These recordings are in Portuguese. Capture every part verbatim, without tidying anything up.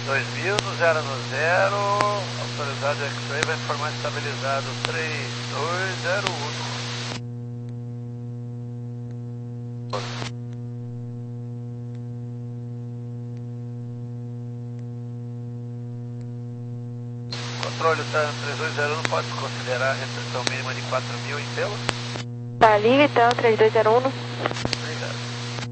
dois mil, no zero no zero, autorizado X-Ray, vai informar estabilizado três dois zero um. Controle, tá, três dois zero um, pode considerar a restrição mínima de quatro mil em pelo? Tá livre, então, três dois zero um. Obrigado.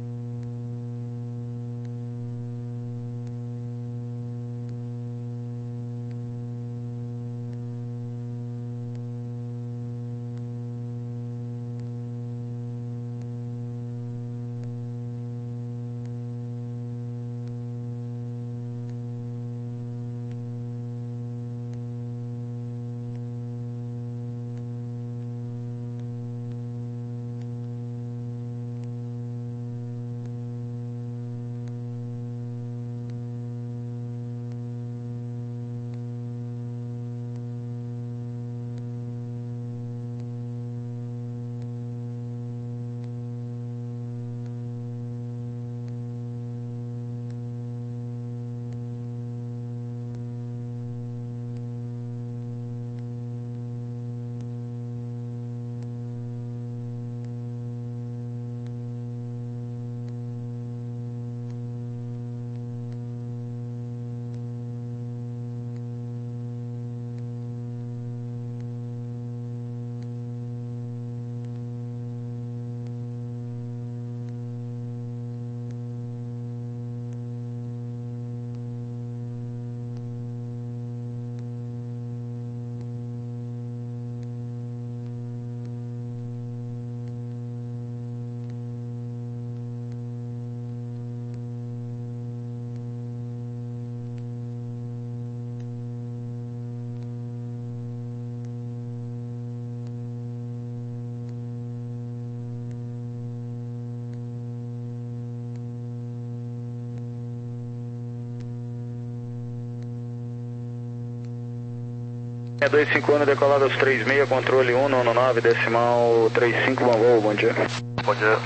É dois cinco um, decolado aos três seis, controle um nove nove, decimal três cinco, bom voo, bom dia. Bom dia.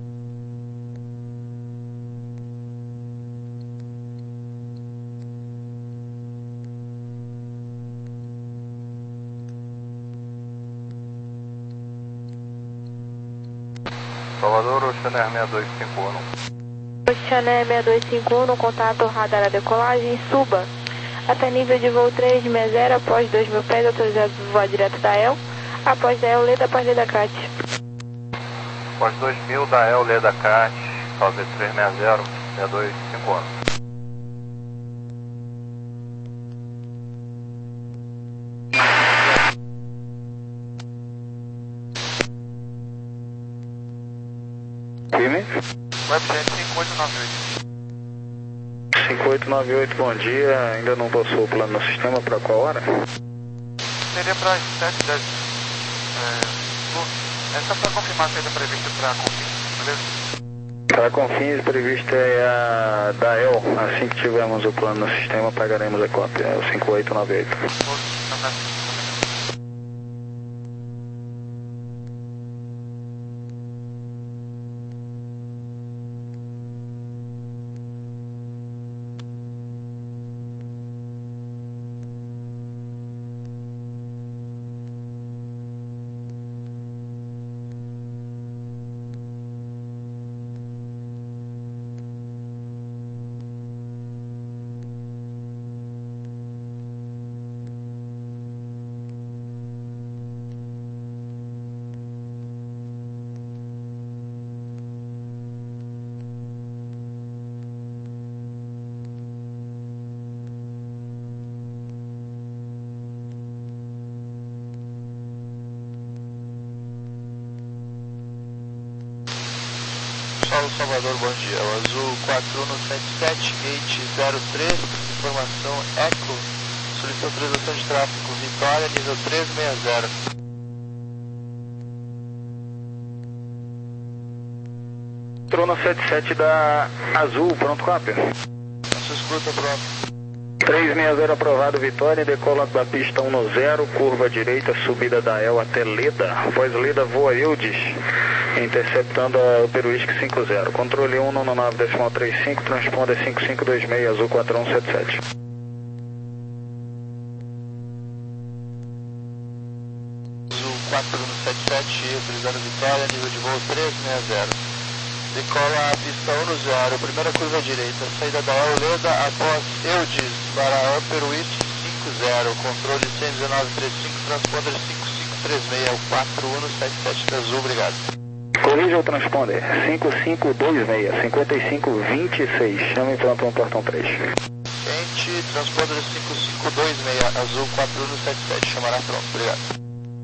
Salvador, Oceaner seis dois cinco um. Oceaner seis dois cinco um, no contato radar a decolagem, suba até nível de voo três seis zero, após dois mil pés, autorizado voar direto da E L, após da E L, Leda, após Leda C A T. Após dois mil da E L, Leda C A T, Salve três seis zero, seis dois cinco um. Firme? Webjet cinco oito nove oito. cinco oito nove oito, bom dia. Ainda não passou o plano no sistema, para qual hora? Seria para as sete dez. É, é só para confirmar se ainda previsto para a Confins, beleza? Para a Confins, prevista é a da E L. Assim que tivermos o plano no sistema, pagaremos a cópia. É o cinco oito nove oito. Salvador, bom dia. O Azul quatro um sete sete, gate zero três, informação Eco, solicita autorização de tráfego Vitória, nível três seis zero. Trono sete sete da Azul, pronto, cópia? A sua escuta, pronto. três seis zero aprovado, Vitória, decola da pista um no zero, curva direita, subida da E L até Leda, após Leda voa Eudes, interceptando a Peruísque cinco zero, controle um nove nove, decimal três cinco, transponder cinco cinco dois seis, Azul quatro um sete sete. quatro um sete sete, utilizando Vitória, nível de voo três seis zero. Decola a pista um zero, primeira curva direita, saída da Euleda após Eudes para Upper West cinco zero, controle cento e dezenove trinta e cinco, transponder cinco cinco três seis, quatro um sete sete da Azul, obrigado. Corrija o transponder, cinco cinco dois seis, cinquenta e cinco vinte e seis, chame pronto no portão três. Ente, transponder cinco cinco dois seis, Azul quatro um sete sete, chamará pronto, obrigado.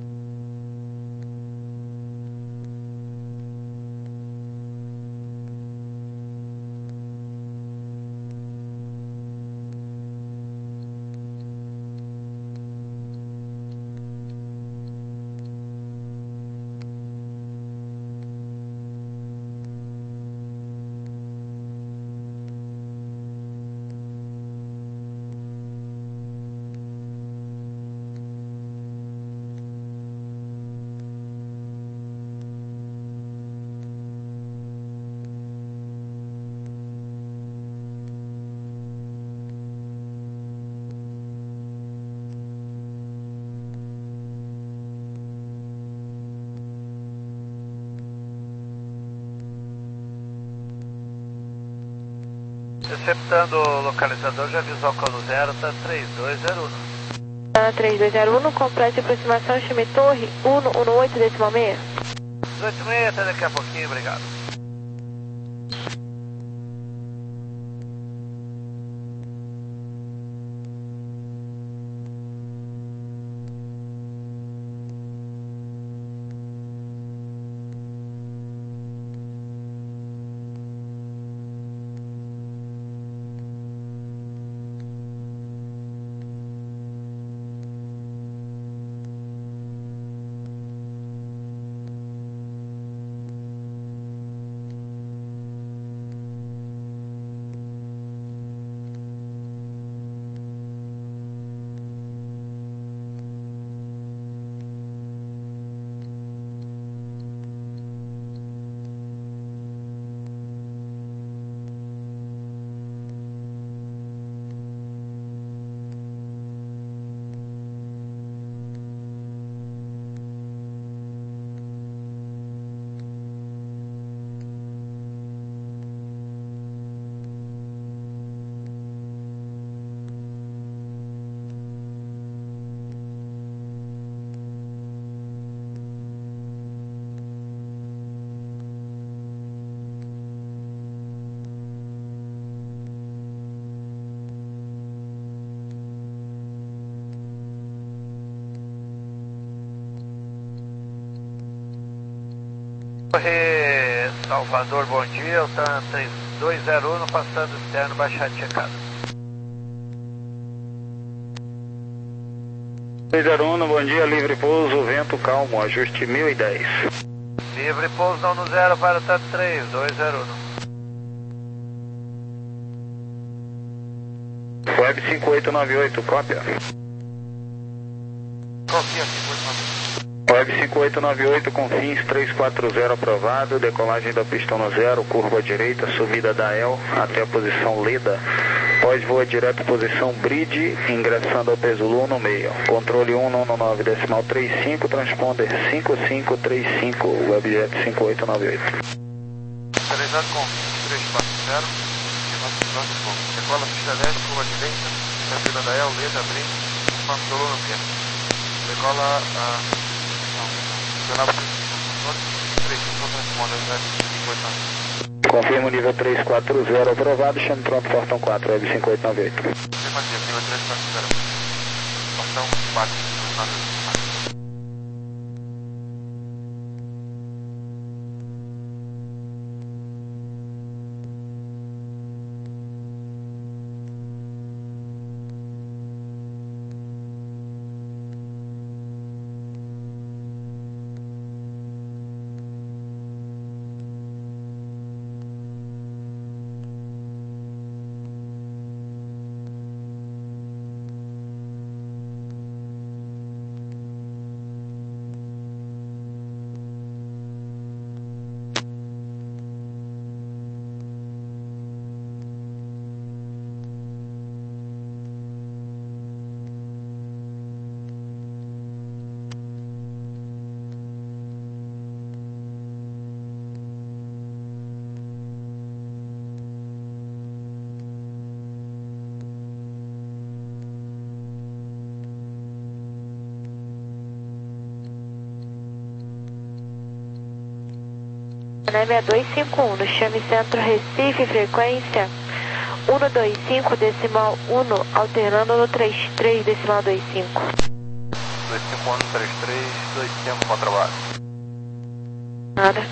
Receptando o localizador, já avisou o colo zero, tá três dois zero um. Tá três dois zero um, complete aproximação, chame torre um um oito decimal seis. dezoito e meia, até daqui a pouquinho, obrigado. Corre Salvador, bom dia, o TAM três dois zero um, passando externo, baixada checada. três zero um, bom dia, livre pouso, vento calmo, ajuste mil e dez. Livre pouso não no zero para o TAM três dois zero um. Web cinco oito nove oito, cópia. Copia cinco oito nove oito. Web cinco oito nove oito com fins três quatro zero aprovado, decolagem da pista no zero, curva direita, subida da E L até a posição Leda, pós-voa direto posição Bridge, ingressando ao peso Lu no meio, controle um um nove decimal trinta e cinco, transponder cinco cinco três cinco, Webjet cinco oito nove oito. Realizado com três quatro zero, decola pista leste, curva direita, subida da E L, Leda, Bridge, controle no meio, decola a... Confirma o nível três quatro zero aprovado, chame pronto portão quatro, Web cinco oito nove oito. Afirmativo, nível três quatro zero. Portão quatro, nove oito. Neve dois cinco um, no chame Centro Recife, frequência um dois cinco decimal um, alternando no trinta e três decimal vinte e cinco. dois cinco um, trinta e três, vinte e cinco, contrabando. Nada.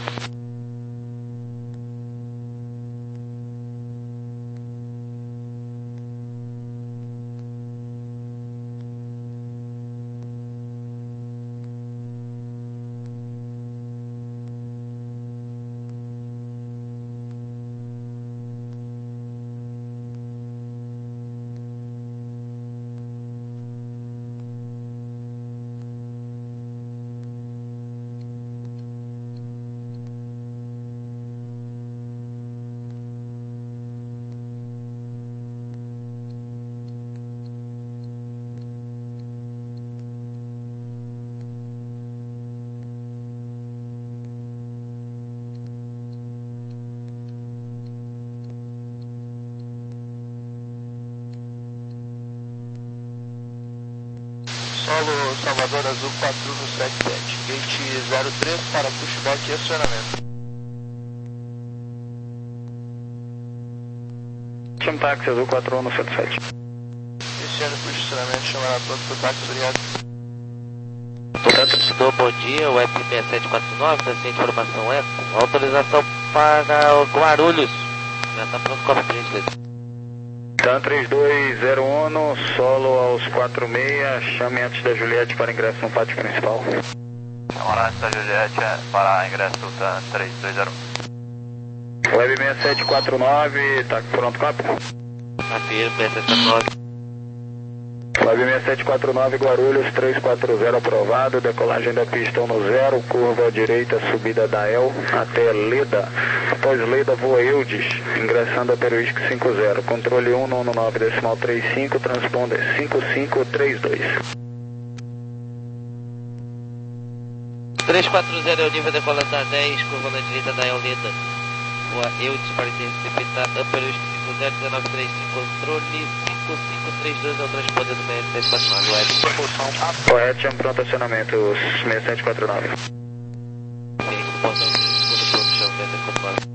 Solo Salvador Azul quatro um sete sete, gate zero três para pushback e acionamento. Chama táxi Azul quatro um sete sete. Iniciando o posicionamento, chamará pronto para o táxi, obrigado. Portanto, bom dia, o F seis sete quatro nove, na seguinte informação é autorização para o Guarulhos. Já está pronto com a gentileza. TAM três dois zero um, solo aos quatro seis, chame antes da Juliette para ingresso no pátio principal. Chamar antes da Juliette para ingresso do TAM três dois zero um. Web seis sete quatro nove, está pronto, copy? Afirmo, seis sete quatro nove. Web seis sete quatro nove, Guarulhos, três quatro zero aprovado, decolagem da pista um no zero, curva à direita, subida da El até Leda. Após Leda, voa Eudes, ingressando a Peruísque cinco zero, controle um no nove decimal trinta e cinco, transponder cinco cinco três dois. três quatro zero é o nível decolado da dez, curva na direita da El Leda. Voa Eudes para interceptar Peruísque cinco zero, um nove três cinco, controle cinco cinco três dois é o transponder do seis sete quatro nove, web. Correto, chama pronto acionamento seis sete quatro nove. Ciente do portão, segundo ponto, chama seis sete quatro nove.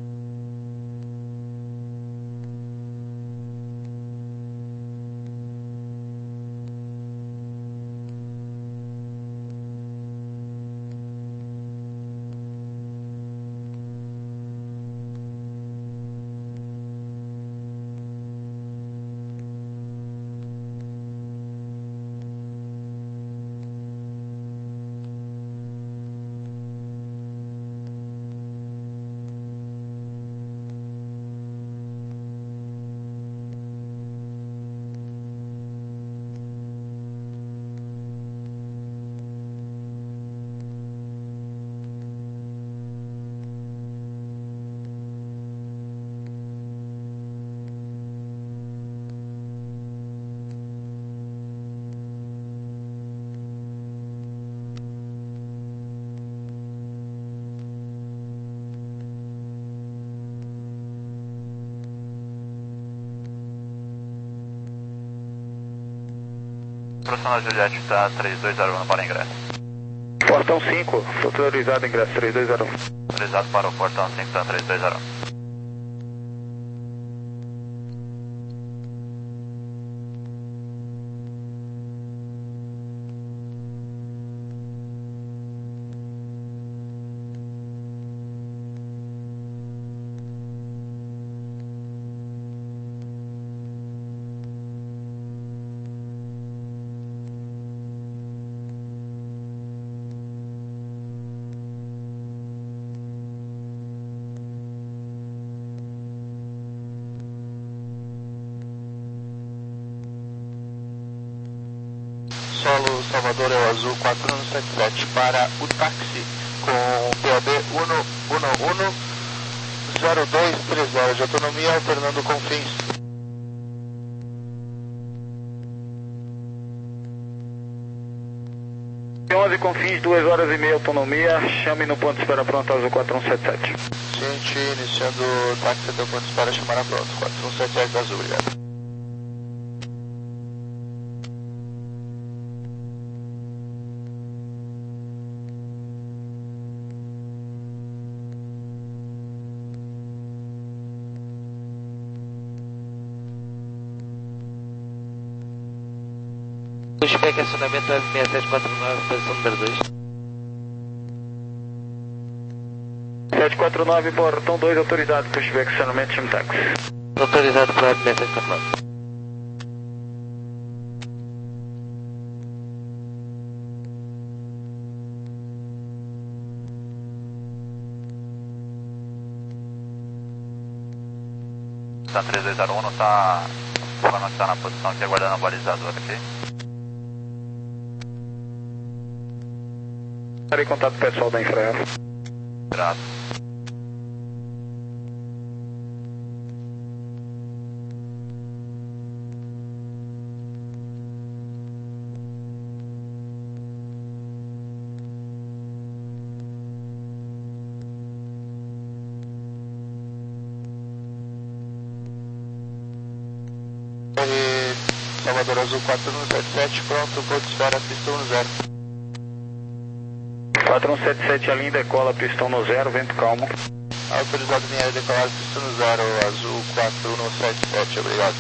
Profissional Juliette está três dois zero um para ingresso. Portão cinco, autorizado ingresso três dois zero um. Autorizado para o portão cinco, TAM três dois zero um. Solo Salvador é o Azul quatro um sete sete para o táxi com P O B um um um zero dois três zero de autonomia, alternando com fins. onze com fins, duas horas e meia autonomia, chame no ponto de espera pronto Azul quatro um sete sete. Ciente, iniciando o táxi até o ponto de espera, chamará pronto, quatro um sete sete Azul, obrigado. Pushback acionamento Web seis sete quatro nove, posição número dois. sete quatro nove, portão dois, autorizado, pushback acionamento time táxi. Autorizado para Web seis sete quatro nove. Tá três dois zero um, não tá falando que tá na posição aqui, aguardando a balizadora, ok? Estarei em contato pessoal da Infraero. Graças. Salvador Azul quatro um sete sete, pronto, vou disparar pistão no zero. quatro um sete sete, a linha decola, pistão no zero, vento calmo. Autorizado minha área decolar, pistão no zero, Azul quatro um sete sete, obrigado.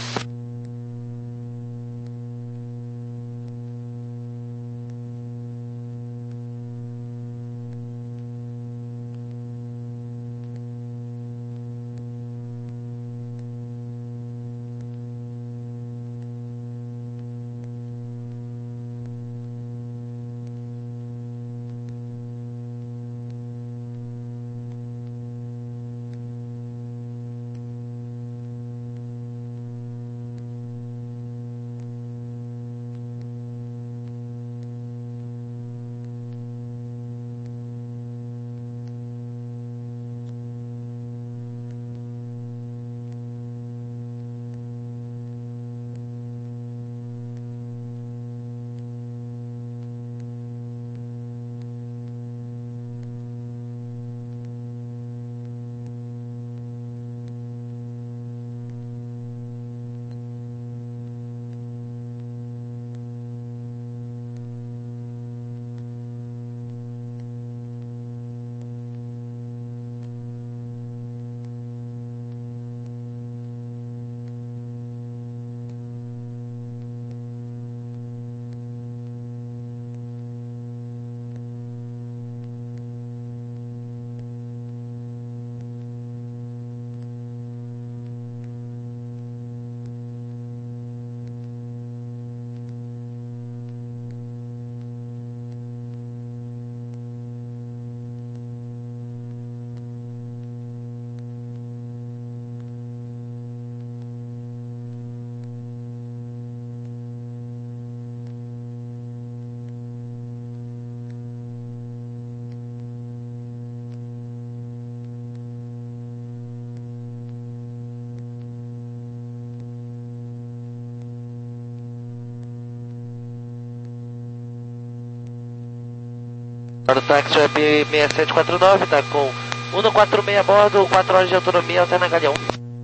Para o táxi Web seis sete quatro nove, tá com cento e quarenta e seis a bordo, quatro horas de autonomia, alterna Galeão.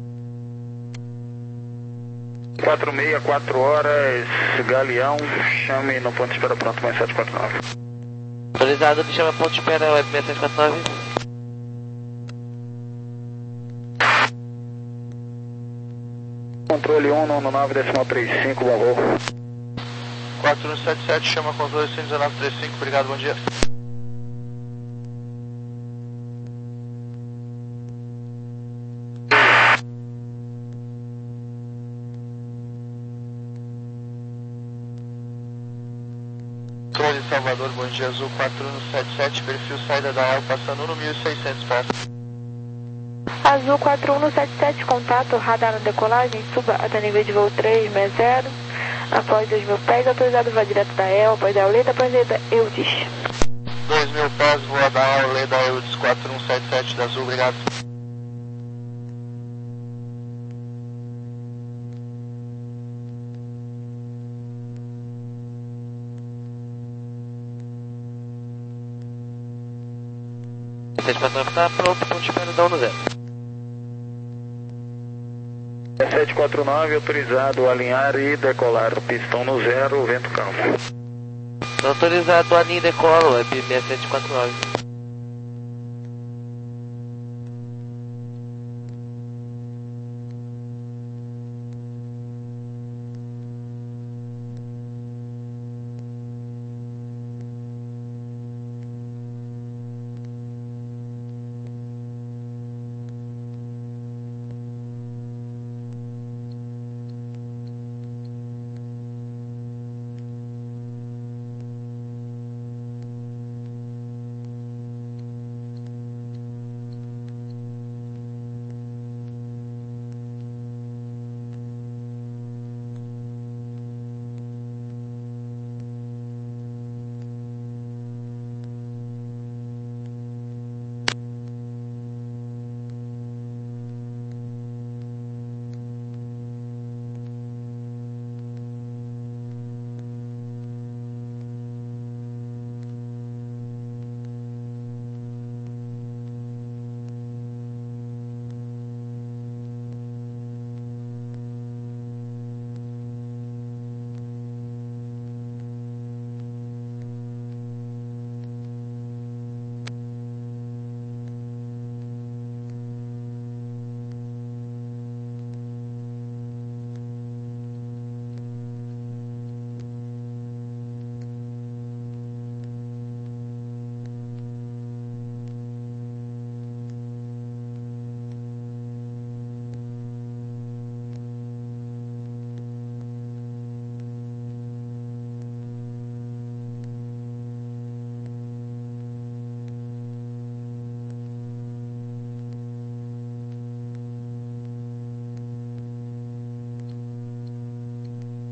quatro seis, quatro horas, Galeão, chame no ponto de espera pronto, mais sete quatro nove. Autorizado, me chama ponto de espera, Web seis sete quatro nove. Controle um nove nove decimal trinta e cinco, valor. quatro um sete sete, chama controle cento e dezenove trinta e cinco, obrigado, bom dia. Controle Salvador, bom dia, Azul quatro um sete sete, perfil saída da A, passando no mil e seiscentos pés. Azul quatro um sete sete, contato, radar na decolagem, suba até nível de voo três seis zero, após dois mil pés, autorizado voo direto da E L, após da Euleda, após da Eudes. dois mil pés, voa da Euleda, Eudes quatro um sete sete da Azul, obrigado. seis quatro nove está pronto, ponto de espera, dá um no zero. sete quatro nove, autorizado alinhar e decolar, pistão no zero, vento calmo. Autorizado alinha e decola, Web seis sete quatro nove.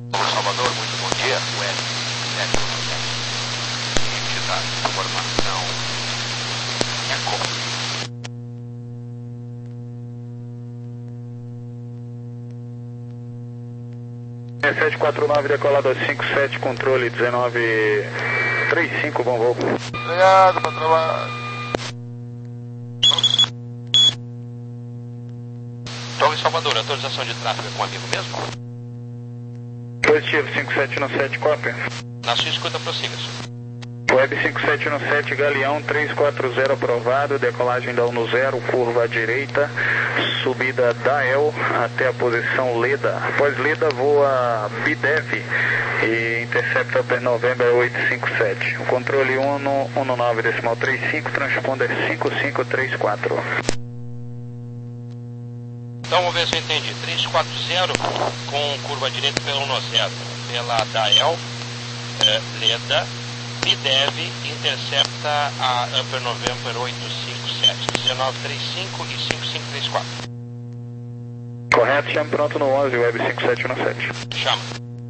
Salvador, muito bom dia. O S sete um sete. Seguinte da informação. Eco. sete quatro nove decolado a cinco sete, controle dezenove trinta e cinco, bom voo. Obrigado, bom trabalho. Torre Salvador, autorização de tráfego é com amigo mesmo? Positivo, cinco sete um sete, cópia. Na sua escuta, prossiga, senhor. Web cinco sete um sete, Galeão três quatro zero aprovado, decolagem da Uno zero, curva à direita, subida da El até a posição Leda. Após Leda voa B D E V e intercepta para November oito cinco sete. O controle Uno nove decimal trinta e cinco, transponder cinco cinco três quatro. Então vamos ver se eu entendi. três quatro zero com curva à direita pela Uno zero, pela Dael, é, Leda, B D E V intercepta a Upper November oito cinco sete, dezenove trinta e cinco e cinco cinco três quatro. Correto, chame pronto no onze, Web cinco sete um sete. Chama.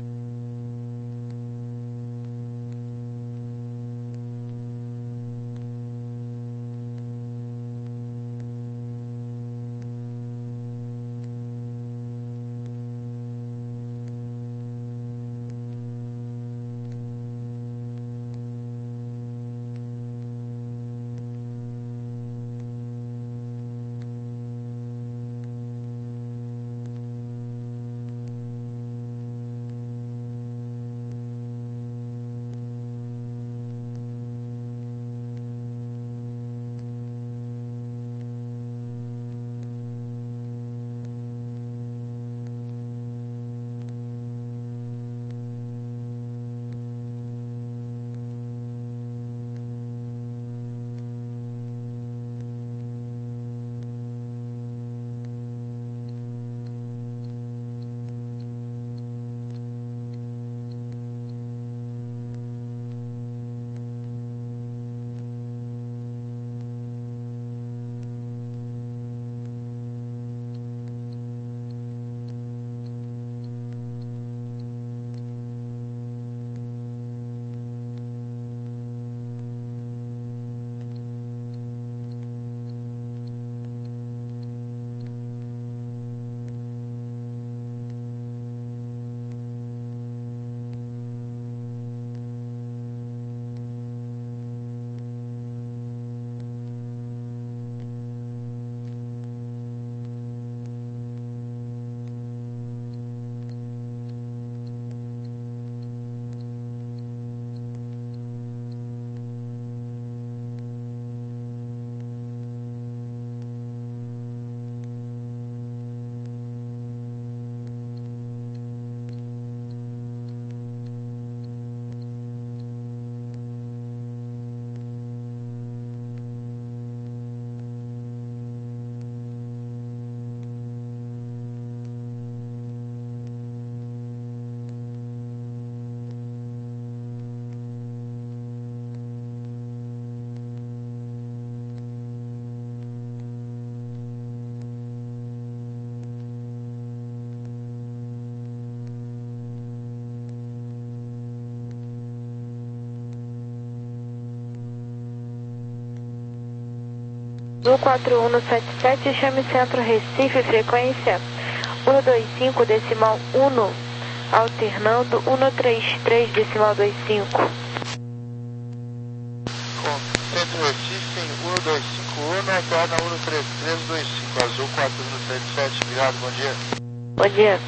Azul quatro um sete sete, chame centro Recife, frequência um dois cinco decimal um, alternando um três três decimal vinte e cinco. Com centro Recife em um dois cinco um, alterna um três três dois cinco, Azul quatro um sete sete, obrigado, bom dia. Bom dia.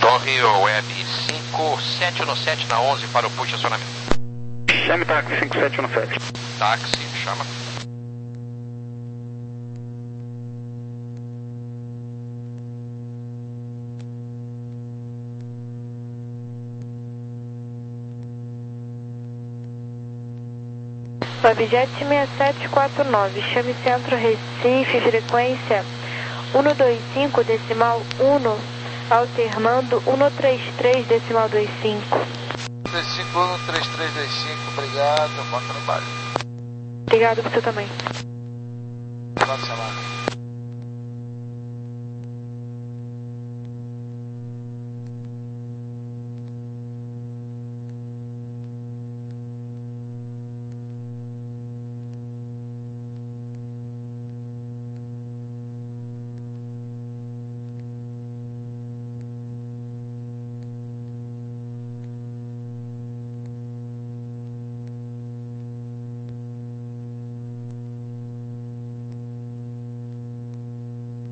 Torre Web cinco sete um sete na onze para o push acionamento. Chame táxi cinco sete um sete. Táxi, chama. Webjet seis sete quatro nove, chame Centro Recife, frequência um dois cinco decimal um, alternando um três três decimal dois cinco. três cinco um três três dois cinco, obrigado, bom trabalho. Obrigado, você também. Final de semana.